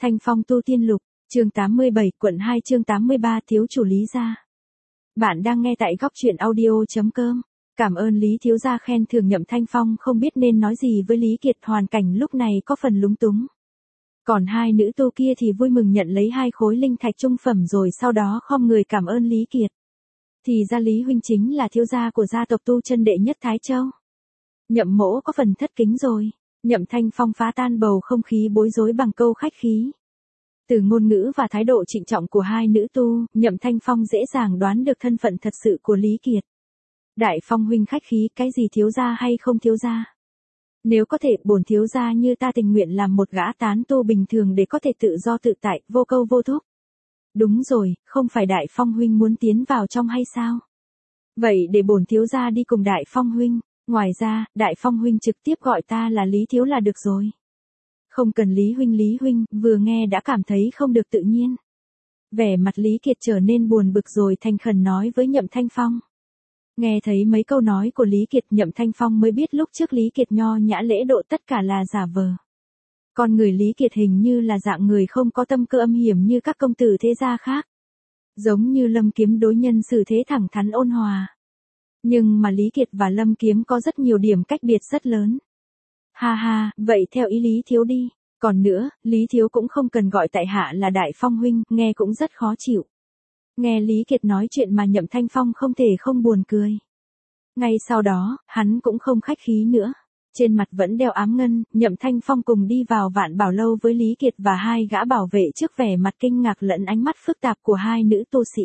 Thanh Phong tu tiên lục, chương 87, quận 2 chương 83 thiếu chủ Lý gia. Bạn đang nghe tại góc truyện audio.com. Cảm ơn Lý thiếu gia khen thưởng Nhậm Thanh Phong không biết nên nói gì với Lý Kiệt, hoàn cảnh lúc này có phần lúng túng. Còn hai nữ tu kia thì vui mừng nhận lấy 2 khối linh thạch trung phẩm rồi sau đó khom người cảm ơn Lý Kiệt. Thì ra Lý huynh chính là thiếu gia của gia tộc tu chân đệ nhất Thái Châu. Nhậm mỗ có phần thất kính rồi. Nhậm Thanh Phong phá tan bầu không khí bối rối bằng câu khách khí. Từ ngôn ngữ và thái độ trịnh trọng của hai nữ tu, Nhậm Thanh Phong dễ dàng đoán được thân phận thật sự của Lý Kiệt. Đại Phong huynh khách khí, cái gì thiếu gia hay không thiếu gia? Nếu có thể, bổn thiếu gia như ta tình nguyện làm một gã tán tu bình thường để có thể tự do tự tại, vô câu vô thúc. Đúng rồi, không phải Đại Phong huynh muốn tiến vào trong hay sao? Vậy để bổn thiếu gia đi cùng Đại Phong huynh. Ngoài ra, Đại Phong huynh trực tiếp gọi ta là Lý thiếu là được rồi. Không cần Lý huynh, vừa nghe đã cảm thấy không được tự nhiên. Vẻ mặt Lý Kiệt trở nên buồn bực rồi thành khẩn nói với Nhậm Thanh Phong. Nghe thấy mấy câu nói của Lý Kiệt, Nhậm Thanh Phong mới biết lúc trước Lý Kiệt nho nhã lễ độ tất cả là giả vờ. Con người Lý Kiệt hình như là dạng người không có tâm cơ âm hiểm như các công tử thế gia khác. Giống như Lâm Kiếm đối nhân xử thế thẳng thắn ôn hòa. Nhưng mà Lý Kiệt và Lâm Kiếm có rất nhiều điểm cách biệt rất lớn. Ha ha, vậy theo ý Lý thiếu đi. Còn nữa, Lý thiếu cũng không cần gọi tại hạ là Đại Phong huynh, nghe cũng rất khó chịu. Nghe Lý Kiệt nói chuyện mà Nhậm Thanh Phong không thể không buồn cười. Ngay sau đó, hắn cũng không khách khí nữa. Trên mặt vẫn đeo ám ngân, Nhậm Thanh Phong cùng đi vào Vạn Bảo lâu với Lý Kiệt và 2 gã bảo vệ trước vẻ mặt kinh ngạc lẫn ánh mắt phức tạp của 2 nữ tu sĩ.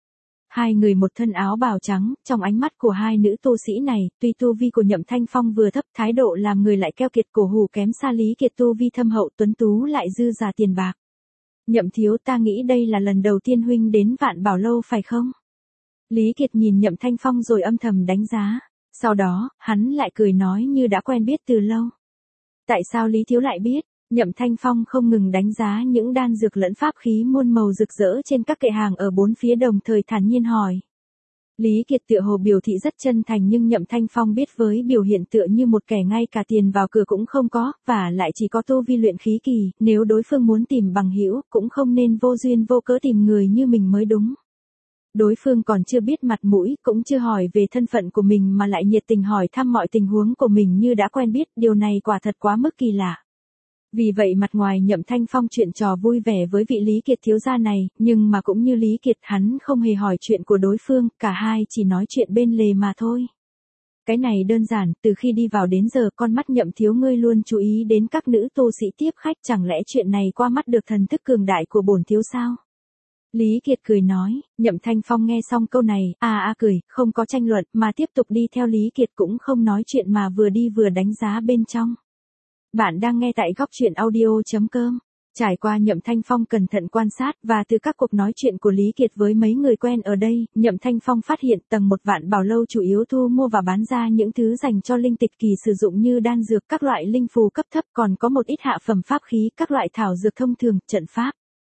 2 người một thân áo bào trắng, trong ánh mắt của 2 nữ tu sĩ này, tuy tu vi của Nhậm Thanh Phong vừa thấp, thái độ làm người lại keo kiệt cổ hủ kém xa Lý Kiệt tu vi thâm hậu tuấn tú lại dư giả tiền bạc. Nhậm thiếu, ta nghĩ đây là lần đầu tiên huynh đến Vạn Bảo lâu phải không? Lý Kiệt nhìn Nhậm Thanh Phong rồi âm thầm đánh giá. Sau đó, hắn lại cười nói như đã quen biết từ lâu. Tại sao Lý thiếu lại biết? Nhậm Thanh Phong không ngừng đánh giá những đan dược lẫn pháp khí muôn màu rực rỡ trên các kệ hàng ở bốn phía đồng thời thản nhiên hỏi. Lý Kiệt tựa hồ biểu thị rất chân thành nhưng Nhậm Thanh Phong biết với biểu hiện tựa như một kẻ ngay cả tiền vào cửa cũng không có, và lại chỉ có tu vi luyện khí kỳ, nếu đối phương muốn tìm bằng hữu cũng không nên vô duyên vô cớ tìm người như mình mới đúng. Đối phương còn chưa biết mặt mũi, cũng chưa hỏi về thân phận của mình mà lại nhiệt tình hỏi thăm mọi tình huống của mình như đã quen biết, điều này quả thật quá mức kỳ lạ. Vì vậy mặt ngoài Nhậm Thanh Phong chuyện trò vui vẻ với vị Lý Kiệt thiếu gia này, nhưng mà cũng như Lý Kiệt hắn không hề hỏi chuyện của đối phương, cả hai chỉ nói chuyện bên lề mà thôi. Cái này đơn giản, từ khi đi vào đến giờ con mắt Nhậm thiếu ngươi luôn chú ý đến các nữ tu sĩ tiếp khách, chẳng lẽ chuyện này qua mắt được thần thức cường đại của bổn thiếu sao? Lý Kiệt cười nói, Nhậm Thanh Phong nghe xong câu này, cười, không có tranh luận, mà tiếp tục đi theo Lý Kiệt cũng không nói chuyện mà vừa đi vừa đánh giá bên trong. Bạn đang nghe tại góc truyện audio.com. Trải qua Nhậm Thanh Phong cẩn thận quan sát và từ các cuộc nói chuyện của Lý Kiệt với mấy người quen ở đây, Nhậm Thanh Phong phát hiện tầng 1 Vạn Bảo lâu chủ yếu thu mua và bán ra những thứ dành cho linh tịch kỳ sử dụng như đan dược, các loại linh phù cấp thấp, còn có một ít hạ phẩm pháp khí, các loại thảo dược thông thường, trận pháp.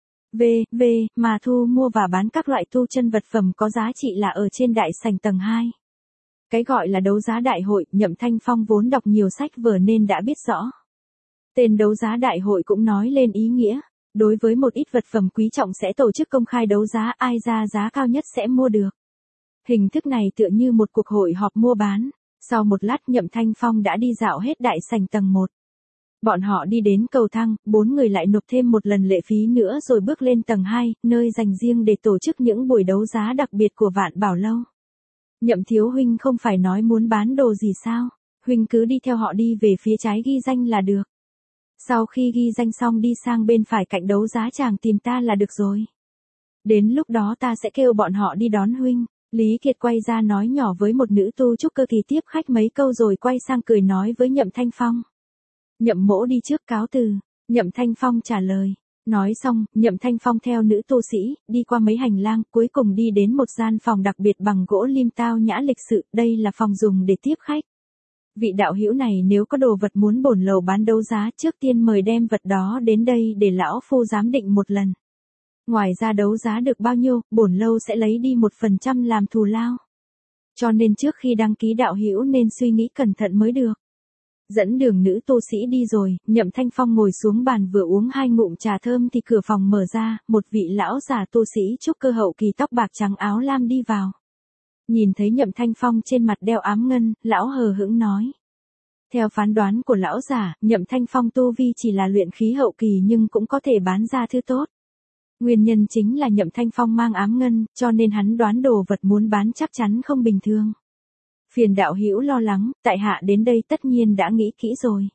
Mà thu mua và bán các loại tu chân vật phẩm có giá trị là ở trên đại sảnh tầng 2. Cái gọi là đấu giá đại hội, Nhậm Thanh Phong vốn đọc nhiều sách vở nên đã biết rõ. Tên đấu giá đại hội cũng nói lên ý nghĩa, đối với một ít vật phẩm quý trọng sẽ tổ chức công khai đấu giá, ai ra giá cao nhất sẽ mua được. Hình thức này tựa như một cuộc hội họp mua bán. Sau một lát Nhậm Thanh Phong đã đi dạo hết đại sảnh tầng 1. Bọn họ đi đến cầu thang, 4 người lại nộp thêm một lần lệ phí nữa rồi bước lên tầng 2, nơi dành riêng để tổ chức những buổi đấu giá đặc biệt của Vạn Bảo lâu. Nhậm thiếu huynh không phải nói muốn bán đồ gì sao? Huynh cứ đi theo họ đi về phía trái ghi danh là được. Sau khi ghi danh xong đi sang bên phải cạnh đấu giá chàng tìm ta là được rồi. Đến lúc đó ta sẽ kêu bọn họ đi đón huynh. Lý Kiệt quay ra nói nhỏ với một nữ tu trúc cơ kỳ tiếp khách mấy câu rồi quay sang cười nói với Nhậm Thanh Phong. Nhậm mỗ đi trước cáo từ. Nhậm Thanh Phong trả lời. Nói xong, Nhậm Thanh Phong theo nữ tu sĩ, đi qua mấy hành lang, cuối cùng đi đến một gian phòng đặc biệt bằng gỗ lim tao nhã lịch sự, đây là phòng dùng để tiếp khách. Vị đạo hữu này nếu có đồ vật muốn bổn lầu bán đấu giá, trước tiên mời đem vật đó đến đây để lão phu giám định một lần. Ngoài ra đấu giá được bao nhiêu, bổn lâu sẽ lấy đi 1% làm thù lao. Cho nên trước khi đăng ký đạo hữu nên suy nghĩ cẩn thận mới được. Dẫn đường nữ tu sĩ đi rồi, Nhậm Thanh Phong ngồi xuống bàn vừa uống 2 ngụm trà thơm thì cửa phòng mở ra, một vị lão già tu sĩ trúc cơ hậu kỳ tóc bạc trắng áo lam đi vào. Nhìn thấy Nhậm Thanh Phong trên mặt đeo ám ngân, lão hờ hững nói. Theo phán đoán của lão già, Nhậm Thanh Phong tu vi chỉ là luyện khí hậu kỳ nhưng cũng có thể bán ra thứ tốt. Nguyên nhân chính là Nhậm Thanh Phong mang ám ngân, cho nên hắn đoán đồ vật muốn bán chắc chắn không bình thường. Phiền đạo hữu lo lắng, tại hạ đến đây tất nhiên đã nghĩ kỹ rồi.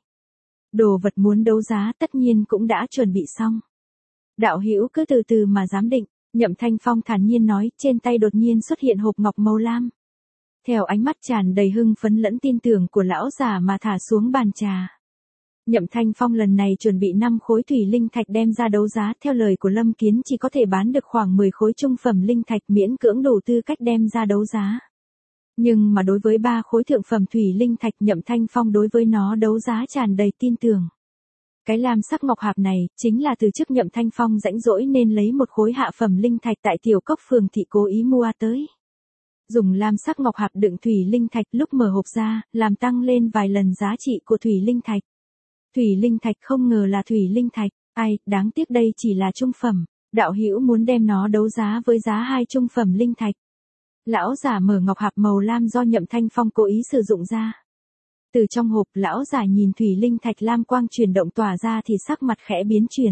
Đồ vật muốn đấu giá tất nhiên cũng đã chuẩn bị xong. Đạo hữu cứ từ từ mà giám định, Nhậm Thanh Phong thản nhiên nói, trên tay đột nhiên xuất hiện hộp ngọc màu lam. Theo ánh mắt tràn đầy hưng phấn lẫn tin tưởng của lão già mà thả xuống bàn trà. Nhậm Thanh Phong lần này chuẩn bị 5 khối thủy linh thạch đem ra đấu giá, theo lời của Lâm Kiến chỉ có thể bán được khoảng 10 khối trung phẩm linh thạch miễn cưỡng đủ tư cách đem ra đấu giá. Nhưng mà đối với 3 khối thượng phẩm thủy linh thạch Nhậm Thanh Phong đối với nó đấu giá tràn đầy tin tưởng. Cái lam sắc ngọc hạp này, chính là từ trước Nhậm Thanh Phong rãnh rỗi nên lấy một khối hạ phẩm linh thạch tại tiểu cốc phường thị cố ý mua tới. Dùng lam sắc ngọc hạp đựng thủy linh thạch lúc mở hộp ra, làm tăng lên vài lần giá trị của thủy linh thạch. Thủy linh thạch không ngờ là thủy linh thạch, ai, đáng tiếc đây chỉ là trung phẩm, đạo hữu muốn đem nó đấu giá với giá 2 trung phẩm linh thạch. Lão già mở ngọc hạp màu lam do Nhậm Thanh Phong cố ý sử dụng ra. Từ trong hộp lão già nhìn thủy linh thạch lam quang chuyển động tỏa ra thì sắc mặt khẽ biến chuyển.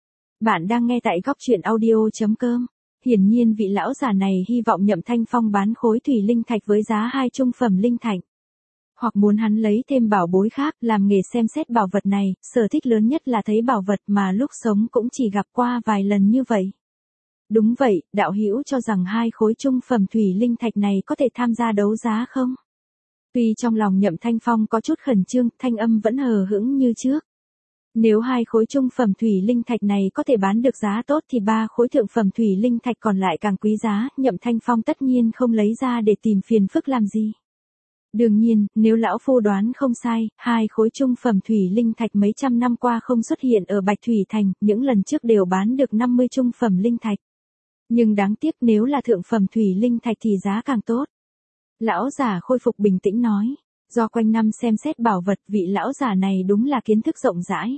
Bạn đang nghe tại góc truyện audio.com. Hiển nhiên vị lão già này hy vọng Nhậm Thanh Phong bán khối thủy linh thạch với giá 2 trung phẩm linh thạch. Hoặc muốn hắn lấy thêm bảo bối khác, làm nghề xem xét bảo vật này, sở thích lớn nhất là thấy bảo vật mà lúc sống cũng chỉ gặp qua vài lần như vậy. Đúng vậy, đạo hữu cho rằng 2 khối trung phẩm thủy linh thạch này có thể tham gia đấu giá không? Tuy trong lòng Nhậm Thanh Phong có chút khẩn trương, thanh âm vẫn hờ hững như trước. Nếu 2 khối trung phẩm thủy linh thạch này có thể bán được giá tốt thì 3 khối thượng phẩm thủy linh thạch còn lại càng quý giá, Nhậm Thanh Phong tất nhiên không lấy ra để tìm phiền phức làm gì. Đương nhiên, nếu lão phu đoán không sai, 2 khối trung phẩm thủy linh thạch mấy trăm năm qua không xuất hiện ở Bạch Thủy Thành, những lần trước đều bán được 50 trung phẩm linh thạch. Nhưng đáng tiếc nếu là thượng phẩm thủy linh thạch thì giá càng tốt. Lão già khôi phục bình tĩnh nói, do quanh năm xem xét bảo vật vị lão già này đúng là kiến thức rộng rãi.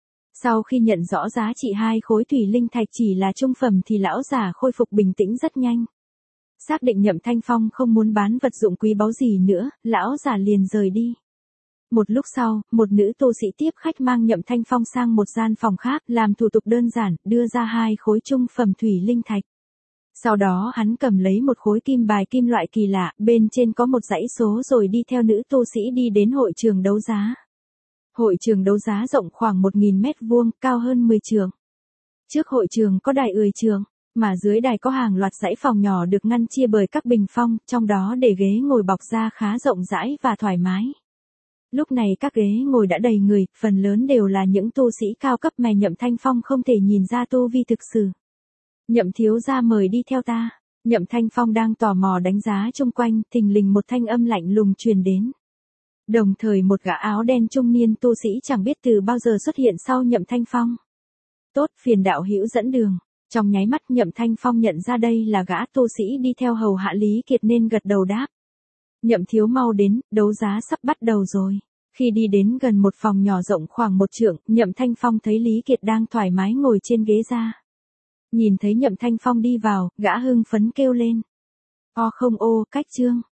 Sau khi nhận rõ giá trị 2 khối thủy linh thạch chỉ là trung phẩm thì lão già khôi phục bình tĩnh rất nhanh. Xác định Nhậm Thanh Phong không muốn bán vật dụng quý báu gì nữa, lão già liền rời đi. Một lúc sau, một nữ tu sĩ tiếp khách mang Nhậm Thanh Phong sang một gian phòng khác, làm thủ tục đơn giản, đưa ra 2 khối trung phẩm thủy linh thạch. Sau đó hắn cầm lấy một khối kim bài kim loại kỳ lạ, bên trên có một dãy số rồi đi theo nữ tu sĩ đi đến hội trường đấu giá. Hội trường đấu giá rộng khoảng 1.000 mét vuông, cao hơn 10 trường. Trước hội trường có đài ười trường, mà dưới đài có hàng loạt dãy phòng nhỏ được ngăn chia bởi các bình phong, trong đó để ghế ngồi bọc ra khá rộng rãi và thoải mái. Lúc này các ghế ngồi đã đầy người, phần lớn đều là những tu sĩ cao cấp mà Nhậm Thanh Phong không thể nhìn ra tu vi thực sự. Nhậm thiếu gia mời đi theo ta. Nhậm Thanh Phong đang tò mò đánh giá chung quanh, thình lình một thanh âm lạnh lùng truyền đến. Đồng thời một gã áo đen trung niên tu sĩ chẳng biết từ bao giờ xuất hiện sau Nhậm Thanh Phong. Tốt, phiền đạo hữu dẫn đường. Trong nháy mắt Nhậm Thanh Phong nhận ra đây là gã tu sĩ đi theo hầu hạ Lý Kiệt nên gật đầu đáp. Nhậm thiếu mau đến, đấu giá sắp bắt đầu rồi. Khi đi đến gần một phòng nhỏ rộng khoảng 1 trượng, Nhậm Thanh Phong thấy Lý Kiệt đang thoải mái ngồi trên ghế ra. Nhìn thấy Nhậm Thanh Phong đi vào, gã hưng phấn kêu lên. O không ô, cách trương.